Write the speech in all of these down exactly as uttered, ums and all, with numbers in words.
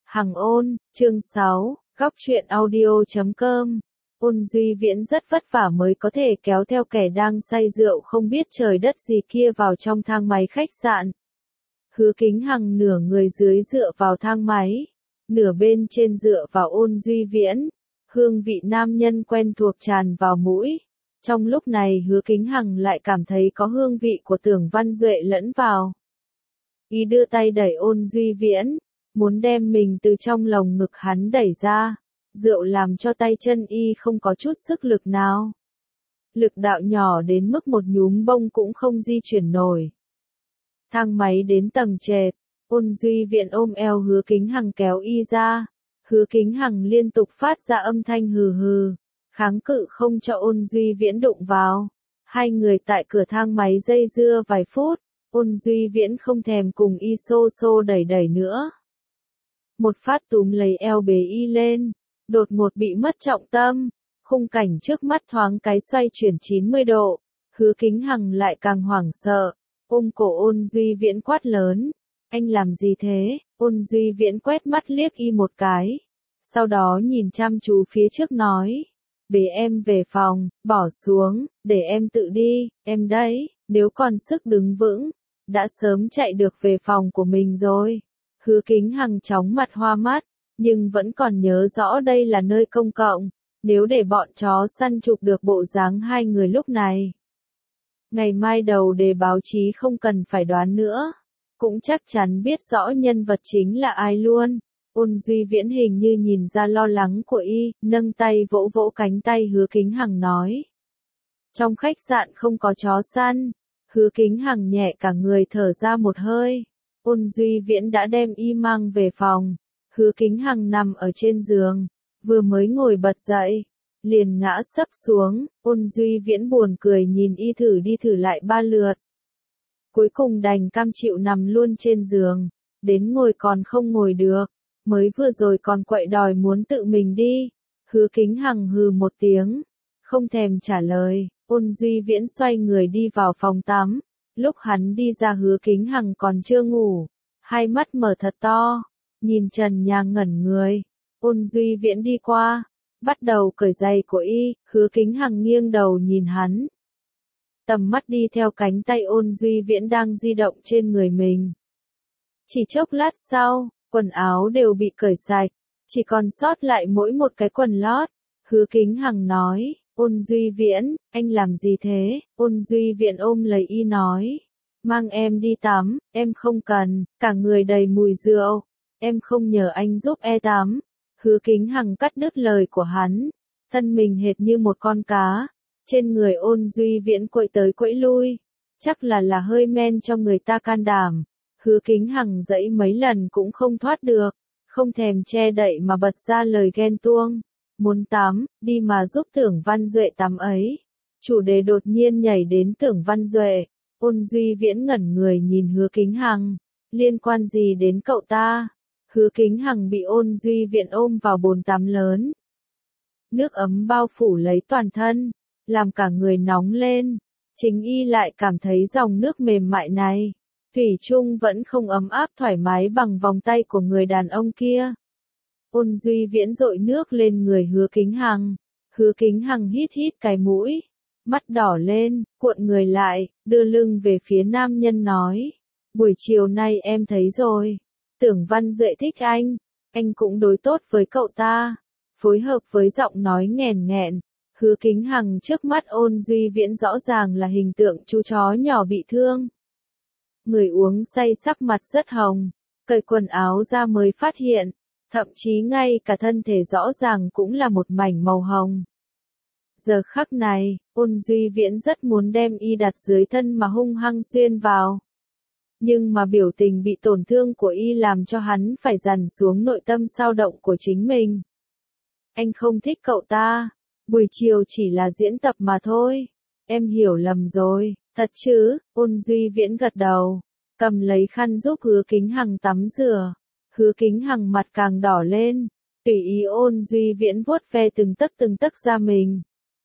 Hằng ôn, chương sáu, góc truyện audio chấm com. Ôn Duy Viễn rất vất vả mới có thể kéo theo kẻ đang say rượu không biết trời đất gì kia vào trong thang máy khách sạn. Hứa Kính Hằng nửa người dưới dựa vào thang máy, nửa bên trên dựa vào Ôn Duy Viễn. Hương vị nam nhân quen thuộc tràn vào mũi. Trong lúc này Hứa Kính Hằng lại cảm thấy có hương vị của Tưởng Văn Duệ lẫn vào. Y đưa tay đẩy Ôn Duy Viễn, muốn đem mình từ trong lồng ngực hắn đẩy ra. Rượu làm cho tay chân y không có chút sức lực nào. Lực đạo nhỏ đến mức một nhúm bông cũng không di chuyển nổi. Thang máy đến tầng trệt, Ôn Duy Viễn ôm eo Hứa Kính Hằng kéo y ra. Hứa Kính Hằng liên tục phát ra âm thanh hừ hừ, kháng cự không cho Ôn Duy Viễn đụng vào. Hai người tại cửa thang máy dây dưa vài phút, Ôn Duy Viễn không thèm cùng y xô xô đẩy đẩy nữa. Một phát túm lấy eo bế y lên, đột ngột bị mất trọng tâm, khung cảnh trước mắt thoáng cái xoay chuyển chín mươi độ, Hứa Kính Hằng lại càng hoảng sợ, ôm cổ Ôn Duy Viễn quát lớn, anh làm gì thế? Ôn Duy Viễn quét mắt liếc y một cái, sau đó nhìn chăm chú phía trước nói, bế em về phòng, bỏ xuống, để em tự đi, em đấy, nếu còn sức đứng vững, đã sớm chạy được về phòng của mình rồi. Hứa Kính Hằng chóng mặt hoa mắt, nhưng vẫn còn nhớ rõ đây là nơi công cộng, nếu để bọn chó săn chụp được bộ dáng hai người lúc này. Ngày mai đầu đề báo chí không cần phải đoán nữa, cũng chắc chắn biết rõ nhân vật chính là ai luôn. Ôn Duy Viễn hình như nhìn ra lo lắng của y, nâng tay vỗ vỗ cánh tay Hứa Kính Hằng nói. Trong khách sạn không có chó săn. Hứa Kính Hằng nhẹ cả người thở ra một hơi. Ôn Duy Viễn đã đem y mang về phòng. Hứa Kính Hằng nằm ở trên giường, vừa mới ngồi bật dậy, liền ngã sấp xuống. Ôn Duy Viễn buồn cười nhìn y thử đi thử lại ba lượt. Cuối cùng đành cam chịu nằm luôn trên giường, đến ngồi còn không ngồi được, mới vừa rồi còn quậy đòi muốn tự mình đi. Hứa Kính Hằng hừ một tiếng, không thèm trả lời. Ôn Duy Viễn xoay người đi vào phòng tắm, lúc hắn đi ra Hứa Kính Hằng còn chưa ngủ, hai mắt mở thật to, nhìn trần nhà ngẩn người. Ôn Duy Viễn đi qua, bắt đầu cởi giày của y, Hứa Kính Hằng nghiêng đầu nhìn hắn. Tầm mắt đi theo cánh tay Ôn Duy Viễn đang di động trên người mình. Chỉ chốc lát sau, quần áo đều bị cởi sạch, chỉ còn sót lại mỗi một cái quần lót. Hứa Kính Hằng nói, Ôn Duy Viễn, anh làm gì thế? Ôn Duy Viễn ôm lấy y nói, mang em đi tắm, em không cần, cả người đầy mùi rượu, em không nhờ anh giúp e tắm. Hứa Kính Hằng cắt đứt lời của hắn, thân mình hệt như một con cá, trên người Ôn Duy Viễn quậy tới quậy lui, chắc là là hơi men cho người ta can đảm. Hứa Kính Hằng dãy mấy lần cũng không thoát được, không thèm che đậy mà bật ra lời ghen tuông. Muốn tắm, đi mà giúp Tưởng Văn Duệ tắm ấy. Chủ đề đột nhiên nhảy đến Tưởng Văn Duệ. Ôn Duy Viễn ngẩn người nhìn Hứa Kính Hằng. Liên quan gì đến cậu ta? Hứa Kính Hằng bị Ôn Duy Viễn ôm vào bồn tắm lớn. Nước ấm bao phủ lấy toàn thân, làm cả người nóng lên. Chính y lại cảm thấy dòng nước mềm mại này, thủy chung vẫn không ấm áp thoải mái bằng vòng tay của người đàn ông kia. Ôn Duy Viễn dội nước lên người Hứa Kính Hằng. Hứa Kính Hằng hít hít cái mũi, mắt đỏ lên, cuộn người lại, đưa lưng về phía nam nhân nói. Buổi chiều nay em thấy rồi. Tưởng Văn Duệ thích anh. Anh cũng đối tốt với cậu ta. Phối hợp với giọng nói nghèn nghẹn. Hứa Kính Hằng trước mắt Ôn Duy Viễn rõ ràng là hình tượng chú chó nhỏ bị thương. Người uống say sắc mặt rất hồng. Cởi quần áo ra mới phát hiện. Thậm chí ngay cả thân thể rõ ràng cũng là một mảnh màu hồng. Giờ khắc này, Ôn Duy Viễn rất muốn đem y đặt dưới thân mà hung hăng xuyên vào. Nhưng mà biểu tình bị tổn thương của y làm cho hắn phải dằn xuống nội tâm dao động của chính mình. Anh không thích cậu ta. Buổi chiều chỉ là diễn tập mà thôi. Em hiểu lầm rồi, thật chứ? Ôn Duy Viễn gật đầu, cầm lấy khăn giúp Hứa Kính Hằng tắm rửa. Hứa Kính Hằng mặt càng đỏ lên, tùy ý Ôn Duy Viễn vuốt ve từng tấc từng tấc da mình.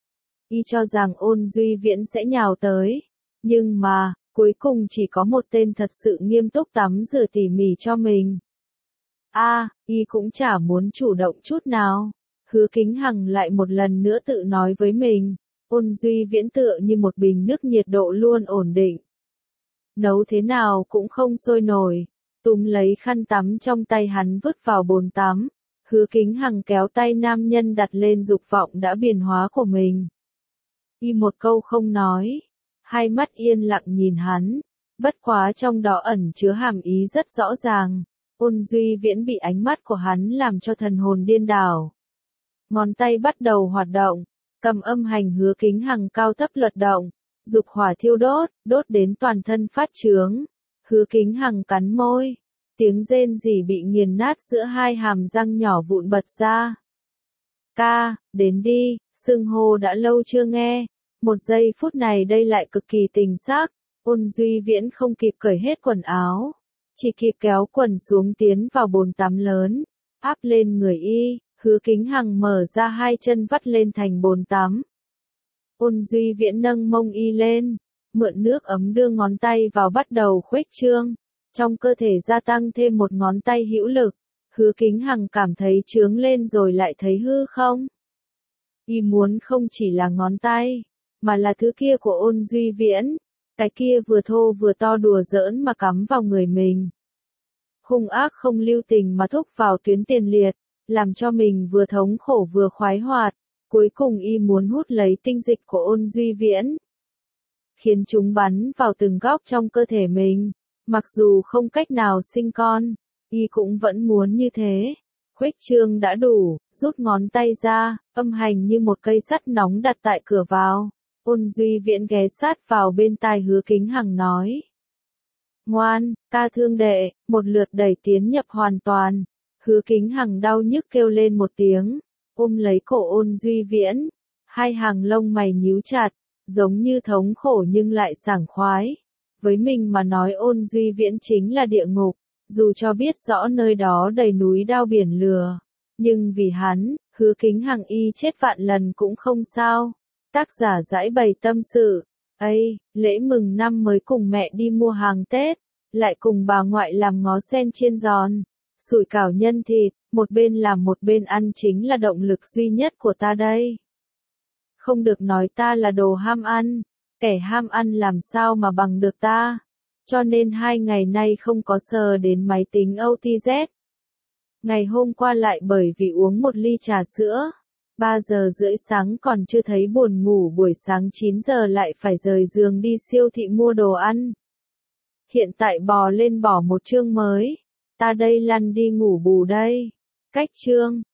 Y cho rằng Ôn Duy Viễn sẽ nhào tới, nhưng mà, cuối cùng chỉ có một tên thật sự nghiêm túc tắm rửa tỉ mỉ cho mình. A, y cũng chả muốn chủ động chút nào. Hứa Kính Hằng lại một lần nữa tự nói với mình, Ôn Duy Viễn tựa như một bình nước nhiệt độ luôn ổn định. Nấu thế nào cũng không sôi nổi, túm lấy khăn tắm trong tay hắn vứt vào bồn tắm. Hứa Kính Hằng kéo tay nam nhân đặt lên dục vọng đã biển hóa của mình. Y một câu không nói, hai mắt yên lặng nhìn hắn, bất quá trong đó ẩn chứa hàm ý rất rõ ràng. Ôn Duy Viễn bị ánh mắt của hắn làm cho thần hồn điên đảo. Ngón tay bắt đầu hoạt động, cầm âm hành Hứa Kính Hằng cao thấp luật động, dục hỏa thiêu đốt, đốt đến toàn thân phát chướng. Hứa Kính Hằng cắn môi, tiếng rên rỉ bị nghiền nát giữa hai hàm răng nhỏ vụn bật ra. Ca, đến đi, xưng hô đã lâu chưa nghe. Một giây phút này đây lại cực kỳ tình xác. Ôn Duy Viễn không kịp cởi hết quần áo, chỉ kịp kéo quần xuống tiến vào bồn tắm lớn, áp lên người y. Hứa Kính Hằng mở ra hai chân vắt lên thành bồn tắm. Ôn Duy Viễn nâng mông y lên, mượn nước ấm đưa ngón tay vào bắt đầu khuếch trương, trong cơ thể gia tăng thêm một ngón tay hữu lực. Hứa Kính Hằng cảm thấy trướng lên rồi lại thấy hư không. Y muốn không chỉ là ngón tay, mà là thứ kia của Ôn Duy Viễn, cái kia vừa thô vừa to đùa giỡn mà cắm vào người mình. Hung ác không lưu tình mà thúc vào tuyến tiền liệt, làm cho mình vừa thống khổ vừa khoái hoạt. Cuối cùng y muốn hút lấy tinh dịch của Ôn Duy Viễn, khiến chúng bắn vào từng góc trong cơ thể mình. Mặc dù không cách nào sinh con, y cũng vẫn muốn như thế. Khuếch trương đã đủ, rút ngón tay ra, âm hành như một cây sắt nóng đặt tại cửa vào. Ôn Duy Viễn ghé sát vào bên tai Hứa Kính Hằng nói. Ngoan, ca thương đệ, một lượt đẩy tiến nhập hoàn toàn. Hứa Kính Hằng đau nhức kêu lên một tiếng, ôm lấy cổ Ôn Duy Viễn, hai hàng lông mày nhíu chặt, giống như thống khổ nhưng lại sảng khoái. Với mình mà nói Ôn Duy Viễn chính là địa ngục, dù cho biết rõ nơi đó đầy núi đao biển lửa, nhưng vì hắn, Hứa Kính Hằng y chết vạn lần cũng không sao. Tác giả giải bày tâm sự, Ây, lễ mừng năm mới cùng mẹ đi mua hàng Tết, lại cùng bà ngoại làm ngó sen chiên giòn, sủi cảo nhân thịt, một bên làm một bên ăn chính là động lực duy nhất của ta đây. Không được nói ta là đồ ham ăn, kẻ ham ăn làm sao mà bằng được ta, cho nên hai ngày nay không có sờ đến máy tính ô tê dét. Ngày hôm qua lại bởi vì uống một ly trà sữa, ba giờ rưỡi sáng còn chưa thấy buồn ngủ, buổi sáng chín giờ lại phải rời giường đi siêu thị mua đồ ăn. Hiện tại bò lên bỏ một chương mới, ta đây lăn đi ngủ bù đây. Cách chương